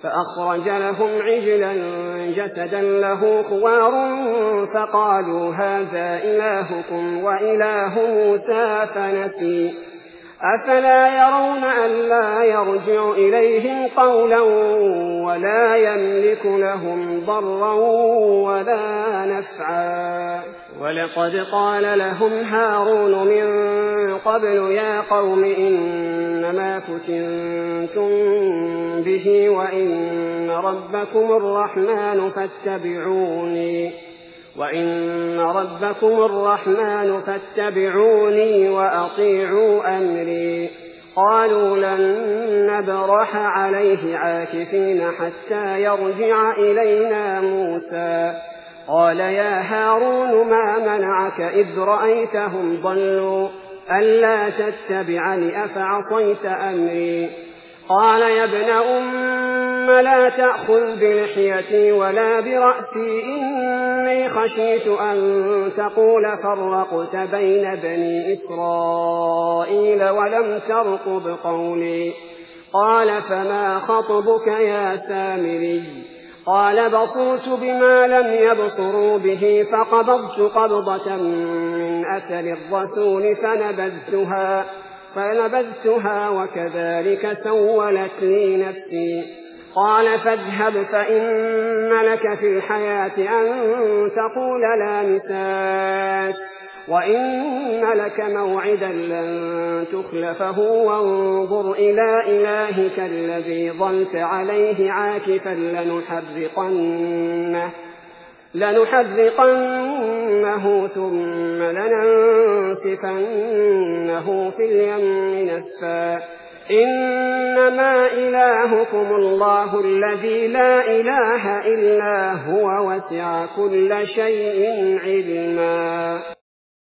فأخرج لهم عجلا جسدا له خوار فقالوا هذا إلهكم وإله موسى فنسي أفلا يرون ألا يرجع إليهم قولا ولا يملك لهم ضرا ولا نفعا ولقد قال لهم هارون من قبل يا قوم إنما فتنتم به وإن ربكم الرحمن فاتبعوني وأطيعوا أمري قالوا لن نبرح عليه عاكفين حتى يرجع إلينا موسى قال يا هارون ما منعك إذ رأيتهم ضلوا ألا تتبعني أفعصيت أمري قال يا ابن لا تأخذ بلحيتي ولا برأسي إني خشيت أن تقول فرقت بين بني إسرائيل ولم ترقب قولي قال فما خطبك يا سامري قال بصرت بما لم يبصروا به فقبضت قبضة من أثر الرسول فنبذتها وكذلك سولت لي نفسي قال فاذهب فإن لك في الحياة أن تقول لا مساس وإن لك موعدا لن تخلفه وانظر إلى إلهك الذي ظلت عليه عاكفا لنحرقنه ثم لننسفنه في اليم نسفا إنما إلهكم الله الذي لا إله إلا هو وسع كل شيء علما